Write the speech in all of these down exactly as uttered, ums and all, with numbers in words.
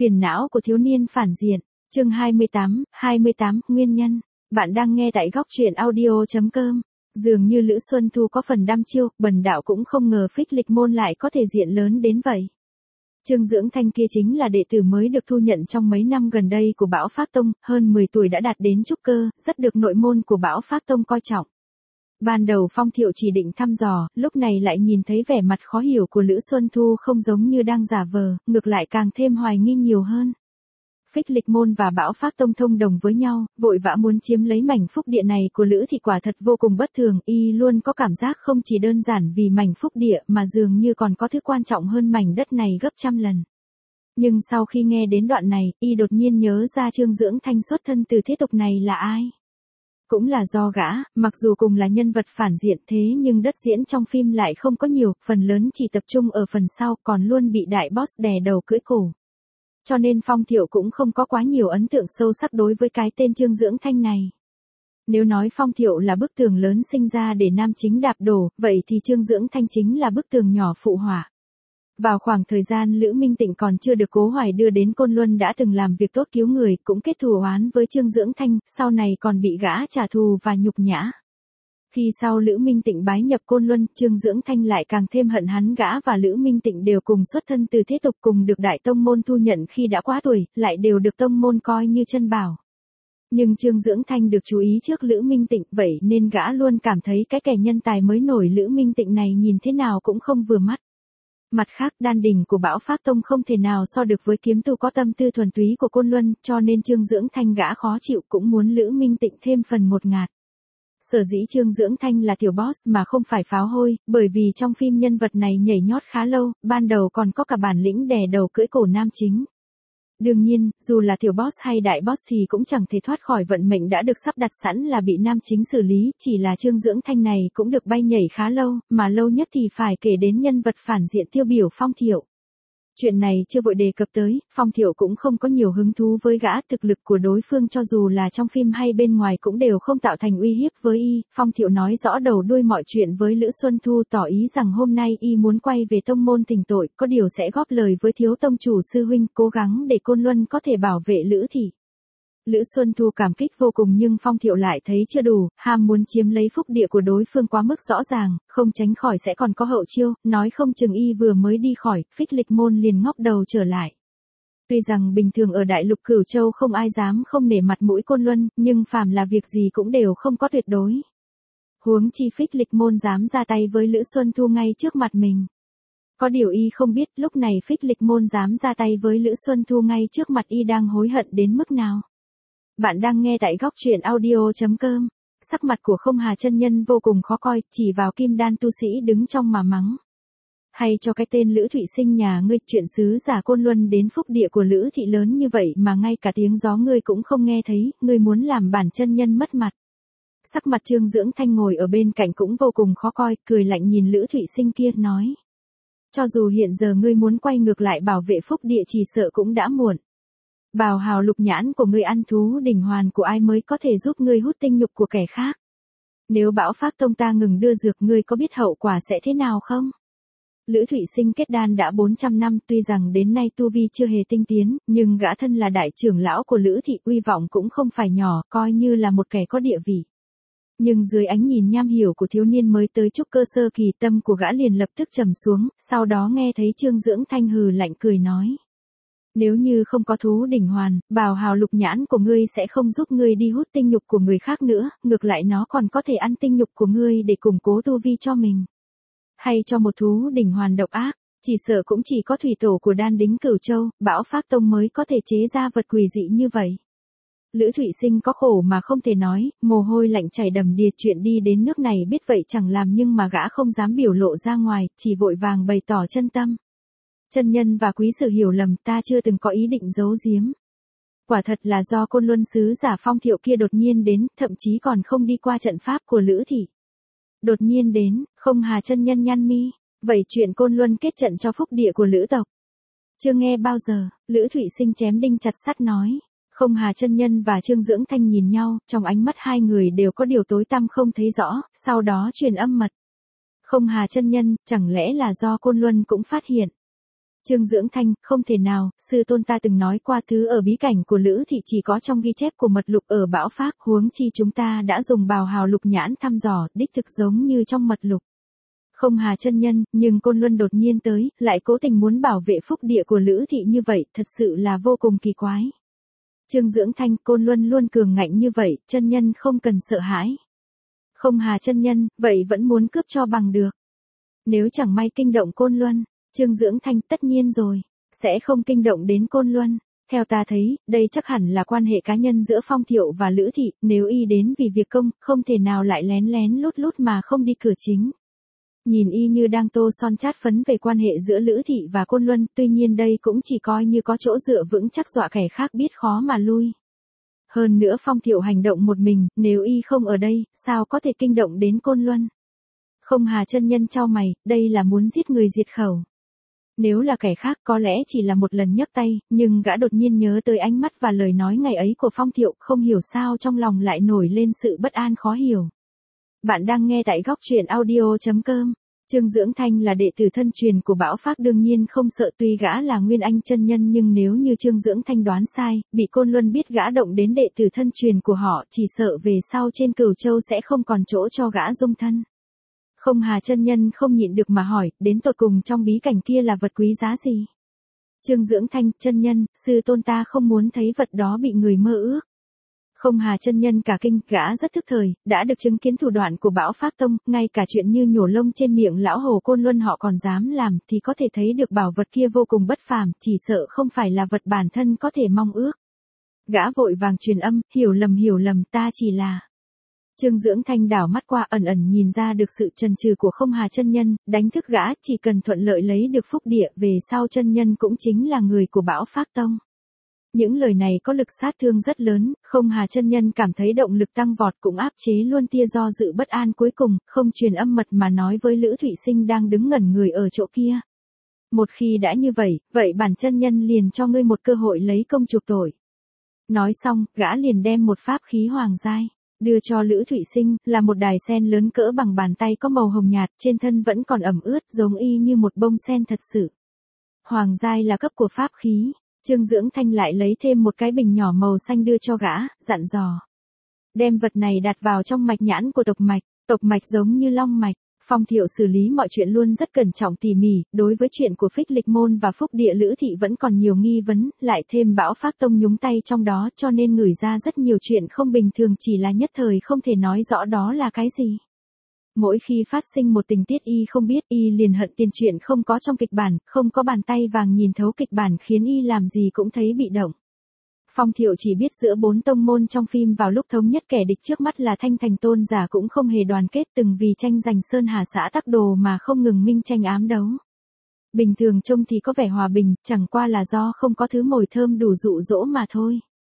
Phiền não của thiếu niên phản diện, chương hai mươi tám, hai mươi tám, nguyên nhân. Bạn đang nghe tại góc truyện audio chấm com. Dường như Lữ Xuân Thu có phần đăm chiêu, bần đạo cũng không ngờ Phích Lịch Môn lại có thể diện lớn đến vậy. Trương Dưỡng Thanh kia chính là đệ tử mới được thu nhận trong mấy năm gần đây của Bảo Pháp Tông, hơn mười tuổi đã đạt đến trúc cơ, rất được nội môn của Bảo Pháp Tông coi trọng. Ban đầu Phong Thiệu chỉ định thăm dò, lúc này lại nhìn thấy vẻ mặt khó hiểu của Lữ Xuân Thu không giống như đang giả vờ, ngược lại càng thêm hoài nghi nhiều hơn. Phích Lịch Môn và Bảo Pháp Tông thông đồng với nhau, vội vã muốn chiếm lấy mảnh phúc địa này của Lữ thì quả thật vô cùng bất thường, y luôn có cảm giác không chỉ đơn giản vì mảnh phúc địa mà dường như còn có thứ quan trọng hơn mảnh đất này gấp trăm lần. Nhưng sau khi nghe đến đoạn này, y đột nhiên nhớ ra Trương Dưỡng Thanh xuất thân từ thế tục này là ai. Cũng là do gã, mặc dù cùng là nhân vật phản diện thế nhưng đất diễn trong phim lại không có nhiều, phần lớn chỉ tập trung ở phần sau còn luôn bị đại boss đè đầu cưỡi cổ. Cho nên Phong Thiệu cũng không có quá nhiều ấn tượng sâu sắc đối với cái tên Trương Dưỡng Thanh này. Nếu nói Phong Thiệu là bức tường lớn sinh ra để nam chính đạp đổ, vậy thì Trương Dưỡng Thanh chính là bức tường nhỏ phụ họa. Vào khoảng thời gian Lữ Minh Tịnh còn chưa được Cố Hoài đưa đến Côn Luân đã từng làm việc tốt cứu người, cũng kết thù oán với Trương Dưỡng Thanh, sau này còn bị gã trả thù và nhục nhã. Khi sau Lữ Minh Tịnh bái nhập Côn Luân, Trương Dưỡng Thanh lại càng thêm hận hắn, gã và Lữ Minh Tịnh đều cùng xuất thân từ thế tục, cùng được Đại Tông Môn thu nhận khi đã quá tuổi, lại đều được Tông Môn coi như chân bảo. Nhưng Trương Dưỡng Thanh được chú ý trước Lữ Minh Tịnh, vậy nên gã luôn cảm thấy cái kẻ nhân tài mới nổi Lữ Minh Tịnh này nhìn thế nào cũng không vừa mắt. Mặt khác, đan đỉnh của Bảo Pháp Tông không thể nào so được với kiếm tu có tâm tư thuần túy của Côn Luân, cho nên Trương Dưỡng Thanh gã khó chịu, cũng muốn Lữ Minh Tịnh thêm phần ngột ngạt. Sở dĩ Trương Dưỡng Thanh là tiểu boss mà không phải pháo hôi, bởi vì trong phim nhân vật này nhảy nhót khá lâu, ban đầu còn có cả bản lĩnh đè đầu cưỡi cổ nam chính. Đương nhiên, dù là tiểu boss hay đại boss thì cũng chẳng thể thoát khỏi vận mệnh đã được sắp đặt sẵn là bị nam chính xử lý, chỉ là Trương Dưỡng Thanh này cũng được bay nhảy khá lâu, mà lâu nhất thì phải kể đến nhân vật phản diện tiêu biểu Phong Thiệu. Chuyện này chưa vội đề cập tới, Phong Thiệu cũng không có nhiều hứng thú với gã, thực lực của đối phương cho dù là trong phim hay bên ngoài cũng đều không tạo thành uy hiếp với y. Phong Thiệu nói rõ đầu đuôi mọi chuyện với Lữ Xuân Thu, tỏ ý rằng hôm nay y muốn quay về tông môn thỉnh tội, có điều sẽ góp lời với thiếu tông chủ sư huynh, cố gắng để Côn Luân có thể bảo vệ Lữ thị. Lữ Xuân Thu cảm kích vô cùng nhưng Phong Thiệu lại thấy chưa đủ, ham muốn chiếm lấy phúc địa của đối phương quá mức rõ ràng, không tránh khỏi sẽ còn có hậu chiêu, nói không chừng y vừa mới đi khỏi, Phích Lịch Môn liền ngóc đầu trở lại. Tuy rằng bình thường ở Đại Lục Cửu Châu không ai dám không nể mặt mũi Côn Luân, nhưng phàm là việc gì cũng đều không có tuyệt đối. Huống chi Phích Lịch Môn dám ra tay với Lữ Xuân Thu ngay trước mặt mình. Có điều y không biết lúc này Phích Lịch Môn dám ra tay với Lữ Xuân Thu ngay trước mặt y đang hối hận đến mức nào. Bạn đang nghe tại góc truyện audio chấm com. Sắc mặt của Không Hà chân nhân vô cùng khó coi, chỉ vào kim đan tu sĩ đứng trong mà mắng. Hay cho cái tên Lữ Thụy Sinh nhà ngươi, chuyện sứ giả Côn Luân đến phúc địa của Lữ thị lớn như vậy mà ngay cả tiếng gió ngươi cũng không nghe thấy, ngươi muốn làm bản chân nhân mất mặt. Sắc mặt Trương Dưỡng Thanh ngồi ở bên cạnh cũng vô cùng khó coi, cười lạnh nhìn Lữ Thụy Sinh kia nói. Cho dù hiện giờ ngươi muốn quay ngược lại bảo vệ phúc địa chỉ sợ cũng đã muộn. Bào hào lục nhãn của ngươi ăn thú đỉnh hoàn của ai mới có thể giúp ngươi hút tinh nhục của kẻ khác. Nếu Bảo Pháp Tông ta ngừng đưa dược, ngươi có biết hậu quả sẽ thế nào không? Lữ Thụy Sinh kết đan đã bốn trăm năm, tuy rằng đến nay tu vi chưa hề tinh tiến, nhưng gã thân là đại trưởng lão của Lữ thị, uy vọng cũng không phải nhỏ, coi như là một kẻ có địa vị. Nhưng dưới ánh nhìn nham hiểm của thiếu niên mới tới trúc cơ sơ kỳ, tâm của gã liền lập tức trầm xuống, sau đó nghe thấy Trương Dưỡng Thanh hừ lạnh cười nói. Nếu như không có thú đỉnh hoàn, bào hào lục nhãn của ngươi sẽ không giúp ngươi đi hút tinh nhục của người khác nữa, ngược lại nó còn có thể ăn tinh nhục của ngươi để củng cố tu vi cho mình. Hay cho một thú đỉnh hoàn độc ác, chỉ sợ cũng chỉ có thủy tổ của đan đính Cửu Châu, Bảo Pháp Tông mới có thể chế ra vật quỷ dị như vậy. Lữ Thụy Sinh có khổ mà không thể nói, mồ hôi lạnh chảy đầm đìa, chuyện đi đến nước này biết vậy chẳng làm nhưng mà gã không dám biểu lộ ra ngoài, chỉ vội vàng bày tỏ chân tâm. Chân nhân và quý sử hiểu lầm, ta chưa từng có ý định giấu giếm. Quả thật là do Côn Luân sứ giả Phong Thiệu kia đột nhiên đến, thậm chí còn không đi qua trận pháp của Lữ thị. Đột nhiên đến, Không Hà chân nhân nhăn mi, vậy chuyện Côn Luân kết trận cho phúc địa của Lữ tộc. Chưa nghe bao giờ, Lữ Thụy Sinh chém đinh chặt sắt nói. Không Hà chân nhân và Trương Dưỡng Thanh nhìn nhau, trong ánh mắt hai người đều có điều tối tăm không thấy rõ, sau đó truyền âm mật. Không Hà chân nhân, chẳng lẽ là do Côn Luân cũng phát hiện. Trương Dưỡng Thanh, không thể nào, sư tôn ta từng nói qua thứ ở bí cảnh của Lữ Thị chỉ có trong ghi chép của mật lục ở Bão Phác, huống chi chúng ta đã dùng bào hào lục nhãn thăm dò, đích thực giống như trong mật lục. Không Hà chân nhân, nhưng Côn Luân đột nhiên tới, lại cố tình muốn bảo vệ phúc địa của Lữ Thị như vậy, thật sự là vô cùng kỳ quái. Trương Dưỡng Thanh, Côn Luân luôn cường ngạnh như vậy, chân nhân không cần sợ hãi. Không Hà chân nhân, vậy vẫn muốn cướp cho bằng được. Nếu chẳng may kinh động Côn Luân, Trương Dưỡng Thanh, tất nhiên rồi, sẽ không kinh động đến Côn Luân. Theo ta thấy, đây chắc hẳn là quan hệ cá nhân giữa Phong Thiệu và Lữ Thị, nếu y đến vì việc công, không thể nào lại lén lén lút lút mà không đi cửa chính. Nhìn y như đang tô son chát phấn về quan hệ giữa Lữ Thị và Côn Luân, tuy nhiên đây cũng chỉ coi như có chỗ dựa vững chắc dọa kẻ khác biết khó mà lui. Hơn nữa Phong Thiệu hành động một mình, nếu y không ở đây, sao có thể kinh động đến Côn Luân? Không Hà chân nhân chau mày, đây là muốn giết người diệt khẩu. Nếu là kẻ khác có lẽ chỉ là một lần nhấc tay, nhưng gã đột nhiên nhớ tới ánh mắt và lời nói ngày ấy của Phong Thiệu, không hiểu sao trong lòng lại nổi lên sự bất an khó hiểu. Bạn đang nghe tại góc truyện audio chấm com. Trương Dưỡng Thanh là đệ tử thân truyền của Bão Phác đương nhiên không sợ, tuy gã là Nguyên Anh chân nhân, nhưng nếu như Trương Dưỡng Thanh đoán sai, bị Côn Luân biết gã động đến đệ tử thân truyền của họ, chỉ sợ về sau trên Cửu Châu sẽ không còn chỗ cho gã dung thân. Không Hà chân nhân không nhịn được mà hỏi, đến tột cùng trong bí cảnh kia là vật quý giá gì? Trương Dưỡng Thanh, chân nhân, sư tôn ta không muốn thấy vật đó bị người mơ ước. Không Hà chân nhân cả kinh, gã rất thức thời, đã được chứng kiến thủ đoạn của Bão Phác Tông, ngay cả chuyện như nhổ lông trên miệng lão hồ Côn Luân họ còn dám làm, thì có thể thấy được bảo vật kia vô cùng bất phàm, chỉ sợ không phải là vật bản thân có thể mong ước. Gã vội vàng truyền âm, hiểu lầm hiểu lầm, ta chỉ là... Trương Dưỡng Thanh đảo mắt qua, ẩn ẩn nhìn ra được sự chần chừ của Không Hà chân nhân, đánh thức gã, chỉ cần thuận lợi lấy được phúc địa, về sau chân nhân cũng chính là người của Bão Phác Tông. Những lời này có lực sát thương rất lớn, Không Hà chân nhân cảm thấy động lực tăng vọt, cũng áp chế luôn tia do dự bất an cuối cùng, không truyền âm mật mà nói với Lữ Thụy Sinh đang đứng ngẩn người ở chỗ kia. Một khi đã như vậy, vậy bản chân nhân liền cho ngươi một cơ hội lấy công chuộc tội. Nói xong, gã liền đem một pháp khí hoàng giai đưa cho Lữ Thụy Sinh, là một đài sen lớn cỡ bằng bàn tay có màu hồng nhạt, trên thân vẫn còn ẩm ướt, giống y như một bông sen thật sự. Hoàng giai là cấp của pháp khí. Trương Dưỡng Thanh lại lấy thêm một cái bình nhỏ màu xanh đưa cho gã, dặn dò. Đem vật này đặt vào trong mạch nhãn của tộc mạch, tộc mạch giống như long mạch. Phong Thiệu xử lý mọi chuyện luôn rất cẩn trọng tỉ mỉ, đối với chuyện của Phích Lịch Môn và Phúc Địa Lữ Thị vẫn còn nhiều nghi vấn, lại thêm Bão Phác Tông nhúng tay trong đó, cho nên ngửi ra rất nhiều chuyện không bình thường, chỉ là nhất thời không thể nói rõ đó là cái gì. Mỗi khi phát sinh một tình tiết y không biết, y liền hận tiền chuyện không có trong kịch bản, không có bàn tay vàng nhìn thấu kịch bản khiến y làm gì cũng thấy bị động. Phong Thiệu chỉ biết giữa bốn tông môn trong phim vào lúc thống nhất kẻ địch trước mắt là Thanh Thành Tôn giả cũng không hề đoàn kết, từng vì tranh giành Sơn Hà xã Tắc Đồ mà không ngừng minh tranh ám đấu. Bình thường trông thì có vẻ hòa bình, chẳng qua là do không có thứ mồi thơm đủ dụ dỗ mà thôi.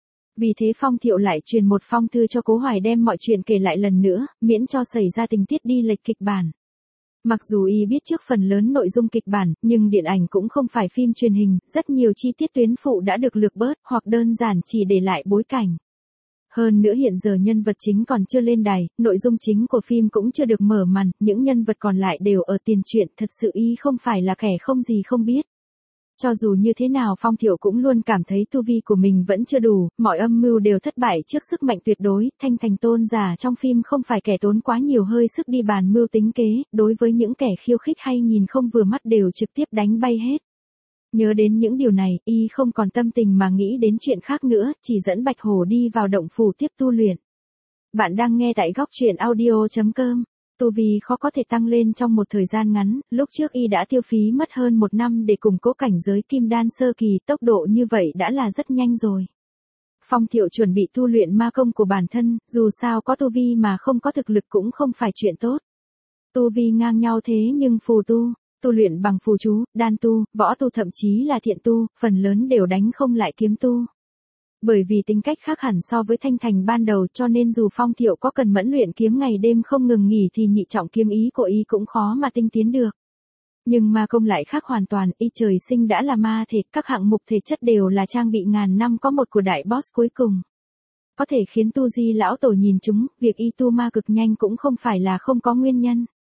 Vì thế Phong Thiệu lại truyền một phong thư cho Cố Hoài đem mọi chuyện kể lại lần nữa, miễn cho xảy ra tình tiết đi lệch kịch bản. Mặc dù y biết trước phần lớn nội dung kịch bản, nhưng điện ảnh cũng không phải phim truyền hình, rất nhiều chi tiết tuyến phụ đã được lược bớt, hoặc đơn giản chỉ để lại bối cảnh. Hơn nữa hiện giờ nhân vật chính còn chưa lên đài, nội dung chính của phim cũng chưa được mở màn, những nhân vật còn lại đều ở tiền truyện, thật sự y không phải là kẻ không gì không biết. Cho dù như thế nào Phong Thiệu cũng luôn cảm thấy tu vi của mình vẫn chưa đủ, mọi âm mưu đều thất bại trước sức mạnh tuyệt đối, Thanh Thành Tôn giả trong phim không phải kẻ tốn quá nhiều hơi sức đi bàn mưu tính kế, đối với những kẻ khiêu khích hay nhìn không vừa mắt đều trực tiếp đánh bay hết. Nhớ đến những điều này, y không còn tâm tình mà nghĩ đến chuyện khác nữa, chỉ dẫn Bạch Hổ đi vào động phủ tiếp tu luyện. Bạn đang nghe tại góc truyện audio chấm com. Tu vi khó có thể tăng lên trong một thời gian ngắn, lúc trước y đã tiêu phí mất hơn một năm để củng cố cảnh giới kim đan sơ kỳ, tốc độ như vậy đã là rất nhanh rồi. Phong Thiệu chuẩn bị tu luyện ma công của bản thân, dù sao có tu vi mà không có thực lực cũng không phải chuyện tốt. Tu vi ngang nhau thế nhưng phù tu, tu luyện bằng phù chú, đan tu, võ tu thậm chí là thiện tu, phần lớn đều đánh không lại kiếm tu. Bởi vì tính cách khác hẳn so với Thanh Thành ban đầu cho nên dù Phong Thiệu có cần mẫn luyện kiếm ngày đêm không ngừng nghỉ thì nhị trọng kiếm ý của y cũng khó mà tinh tiến được. Nhưng ma công lại khác hoàn toàn, y trời sinh đã là ma thể, các hạng mục thể chất đều là trang bị ngàn năm có một của đại boss cuối cùng. Có thể khiến tu di lão tổ nhìn chúng, việc y tu ma cực nhanh cũng không phải là không có nguyên nhân.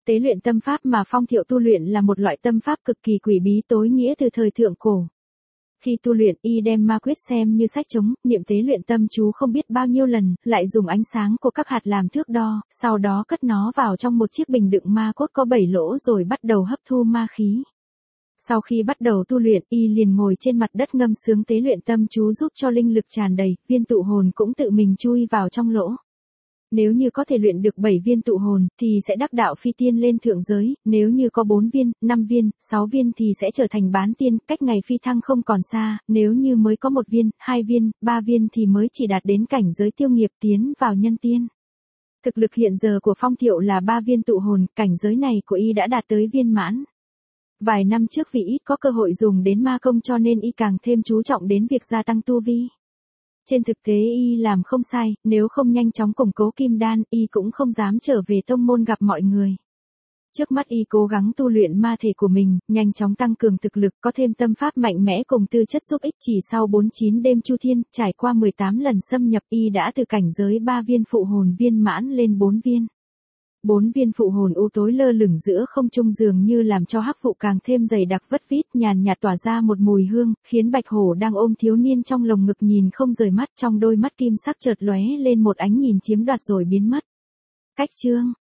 Tế luyện tâm pháp mà Phong Thiệu tu luyện là một loại tâm pháp cực kỳ quỷ bí tối nghĩa từ thời thượng cổ. Khi tu luyện, y đem ma quyết xem như sách trống, niệm tế luyện tâm chú không biết bao nhiêu lần, lại dùng ánh sáng của các hạt làm thước đo, sau đó cất nó vào trong một chiếc bình đựng ma cốt có bảy lỗ rồi bắt đầu hấp thu ma khí. Sau khi bắt đầu tu luyện, y liền ngồi trên mặt đất ngâm sướng tế luyện tâm chú giúp cho linh lực tràn đầy, viên tụ hồn cũng tự mình chui vào trong lỗ. Nếu như có thể luyện được bảy viên tụ hồn, thì sẽ đắc đạo phi tiên lên thượng giới, nếu như có bốn viên, năm viên, sáu viên thì sẽ trở thành bán tiên, cách ngày phi thăng không còn xa, nếu như mới có một viên, hai viên, ba viên thì mới chỉ đạt đến cảnh giới tiêu nghiệp tiến vào nhân tiên. Thực lực hiện giờ của Phong Thiệu là ba viên tụ hồn, cảnh giới này của y đã đạt tới viên mãn. Vài năm trước vì ít có cơ hội dùng đến ma công cho nên y càng thêm chú trọng đến việc gia tăng tu vi. Trên thực tế y làm không sai, nếu không nhanh chóng củng cố kim đan, y cũng không dám trở về tông môn gặp mọi người. Trước mắt y cố gắng tu luyện ma thể của mình, nhanh chóng tăng cường thực lực, có thêm tâm pháp mạnh mẽ cùng tư chất giúp ích. Chỉ sau bốn mươi chín đêm chu thiên, trải qua mười tám lần xâm nhập, y đã từ cảnh giới ba viên phụ hồn viên mãn lên bốn viên. Bốn viên phụ hồn u tối lơ lửng giữa không trung dường như làm cho hắc vụ càng thêm dày đặc vất vít, nhàn nhạt tỏa ra một mùi hương, khiến Bạch Hổ đang ôm thiếu niên trong lồng ngực nhìn không rời mắt, trong đôi mắt kim sắc chợt lóe lên một ánh nhìn chiếm đoạt rồi biến mất. Cách chương